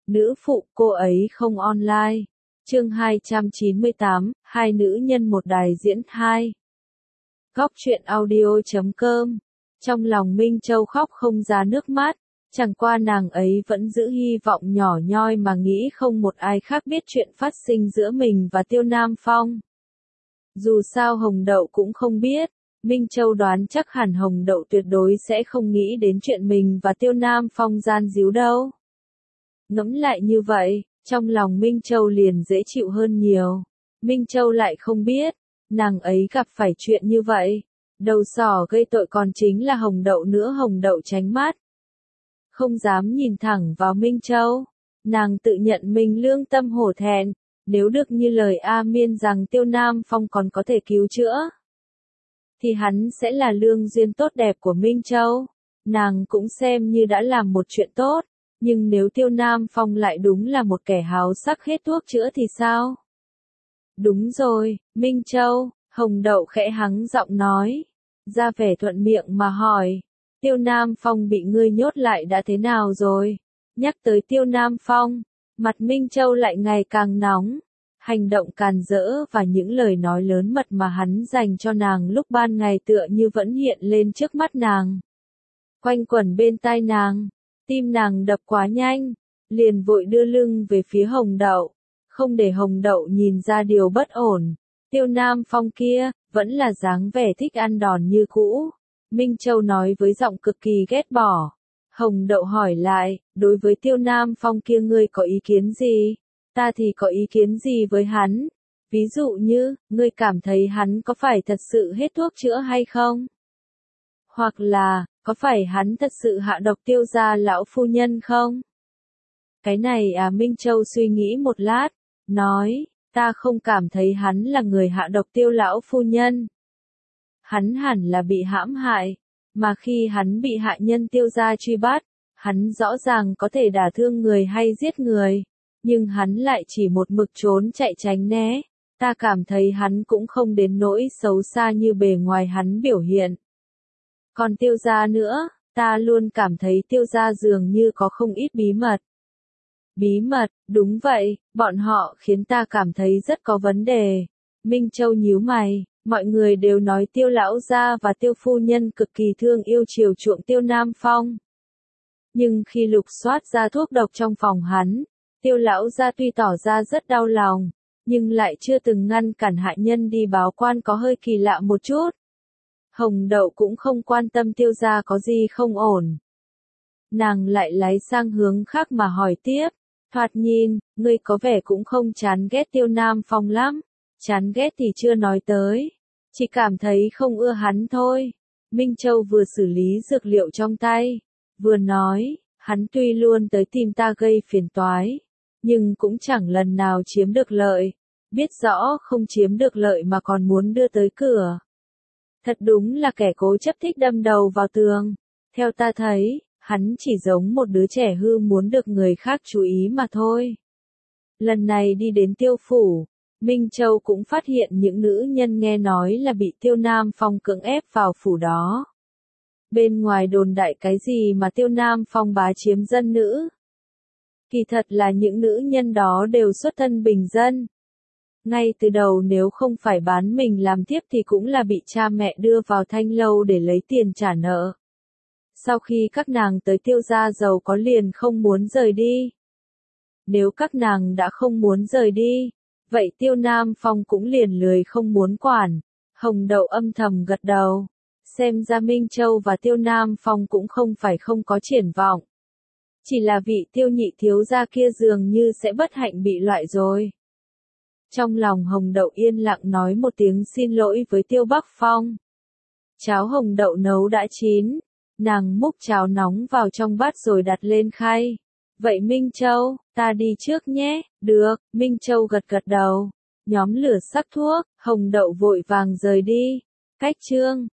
Nữ phụ, cô ấy không online. Chương 298, hai nữ nhân một đài diễn 2. Góc truyện audio.com. Trong lòng Minh Châu khóc không ra nước mắt, chẳng qua nàng ấy vẫn giữ hy vọng nhỏ nhoi mà nghĩ không một ai khác biết chuyện phát sinh giữa mình và Tiêu Nam Phong. Dù sao Hồng Đậu cũng không biết, Minh Châu đoán chắc hẳn Hồng Đậu tuyệt đối sẽ không nghĩ đến chuyện mình và Tiêu Nam Phong gian díu đâu. Ngẫm lại như vậy, trong lòng Minh Châu liền dễ chịu hơn nhiều. Minh Châu lại không biết, nàng ấy gặp phải chuyện như vậy. Đầu sỏ gây tội còn chính là Hồng Đậu nữa. Hồng Đậu tránh mắt, không dám nhìn thẳng vào Minh Châu. Nàng tự nhận mình lương tâm hổ thẹn, nếu được như lời A Miên rằng Tiêu Nam Phong còn có thể cứu chữa, thì hắn sẽ là lương duyên tốt đẹp của Minh Châu. Nàng cũng xem như đã làm một chuyện tốt, nhưng nếu Tiêu Nam Phong lại đúng là một kẻ háo sắc hết thuốc chữa thì sao? Đúng rồi, Minh Châu, Hồng Đậu khẽ hắng giọng nói, ra vẻ thuận miệng mà hỏi, Tiêu Nam Phong bị ngươi nhốt lại đã thế nào rồi? Nhắc tới Tiêu Nam Phong, mặt Minh Châu lại ngày càng nóng. Hành động càn rỡ và những lời nói lớn mật mà hắn dành cho nàng lúc ban ngày tựa như vẫn hiện lên trước mắt nàng, quanh quẩn bên tai nàng. Tim nàng đập quá nhanh, liền vội đưa lưng về phía Hồng Đậu, không để Hồng Đậu nhìn ra điều bất ổn. Tiêu Nam Phong kia, vẫn là dáng vẻ thích ăn đòn như cũ. Minh Châu nói với giọng cực kỳ ghét bỏ. Hồng Đậu hỏi lại, đối với Tiêu Nam Phong kia ngươi có ý kiến gì? Ta thì có ý kiến gì với hắn? Ví dụ như, ngươi cảm thấy hắn có phải thật sự hết thuốc chữa hay không? Hoặc là, có phải hắn thật sự hạ độc Tiêu gia lão phu nhân không? Cái này à, Minh Châu suy nghĩ một lát, nói, ta không cảm thấy hắn là người hạ độc Tiêu lão phu nhân. Hắn hẳn là bị hãm hại, mà khi hắn bị hạ nhân Tiêu gia truy bắt, hắn rõ ràng có thể đả thương người hay giết người, nhưng hắn lại chỉ một mực trốn chạy tránh né. Ta cảm thấy hắn cũng không đến nỗi xấu xa như bề ngoài hắn biểu hiện. Còn Tiêu gia nữa, ta luôn cảm thấy Tiêu gia dường như có không ít bí mật. Bí mật, đúng vậy, bọn họ khiến ta cảm thấy rất có vấn đề. Minh Châu nhíu mày, mọi người đều nói Tiêu lão gia và Tiêu phu nhân cực kỳ thương yêu chiều chuộng Tiêu Nam Phong. Nhưng khi lục soát ra thuốc độc trong phòng hắn, Tiêu lão gia tuy tỏ ra rất đau lòng, nhưng lại chưa từng ngăn cản hạ nhân đi báo quan, có hơi kỳ lạ một chút. Hồng Đậu cũng không quan tâm Tiêu gia có gì không ổn. Nàng lại lái sang hướng khác mà hỏi tiếp, thoạt nhìn, ngươi có vẻ cũng không chán ghét Tiêu Nam Phong lắm. Chán ghét thì chưa nói tới, chỉ cảm thấy không ưa hắn thôi. Minh Châu vừa xử lý dược liệu trong tay, vừa nói, hắn tuy luôn tới tìm ta gây phiền toái, nhưng cũng chẳng lần nào chiếm được lợi. Biết rõ không chiếm được lợi mà còn muốn đưa tới cửa. Thật đúng là kẻ cố chấp thích đâm đầu vào tường. Theo ta thấy, hắn chỉ giống một đứa trẻ hư muốn được người khác chú ý mà thôi. Lần này đi đến Tiêu phủ, Minh Châu cũng phát hiện những nữ nhân nghe nói là bị Tiêu Nam Phong cưỡng ép vào phủ đó. Bên ngoài đồn đại cái gì mà Tiêu Nam Phong bá chiếm dân nữ. Kỳ thật là những nữ nhân đó đều xuất thân bình dân. Ngay từ đầu nếu không phải bán mình làm thiếp thì cũng là bị cha mẹ đưa vào thanh lâu để lấy tiền trả nợ. Sau khi các nàng tới Tiêu gia giàu có liền không muốn rời đi. Nếu các nàng đã không muốn rời đi, vậy Tiêu Nam Phong cũng liền lười không muốn quản. Hồng Đậu âm thầm gật đầu. Xem ra Minh Châu và Tiêu Nam Phong cũng không phải không có triển vọng. Chỉ là vị Tiêu nhị thiếu gia kia dường như sẽ bất hạnh bị loại rồi. Trong lòng Hồng Đậu yên lặng nói một tiếng xin lỗi với Tiêu Bắc Phong. Cháo Hồng Đậu nấu đã chín, nàng múc cháo nóng vào trong bát rồi đặt lên khay. Vậy Minh Châu, ta đi trước nhé. Được, Minh Châu gật gật đầu. Nhóm lửa sắc thuốc, Hồng Đậu vội vàng rời đi. Cách chương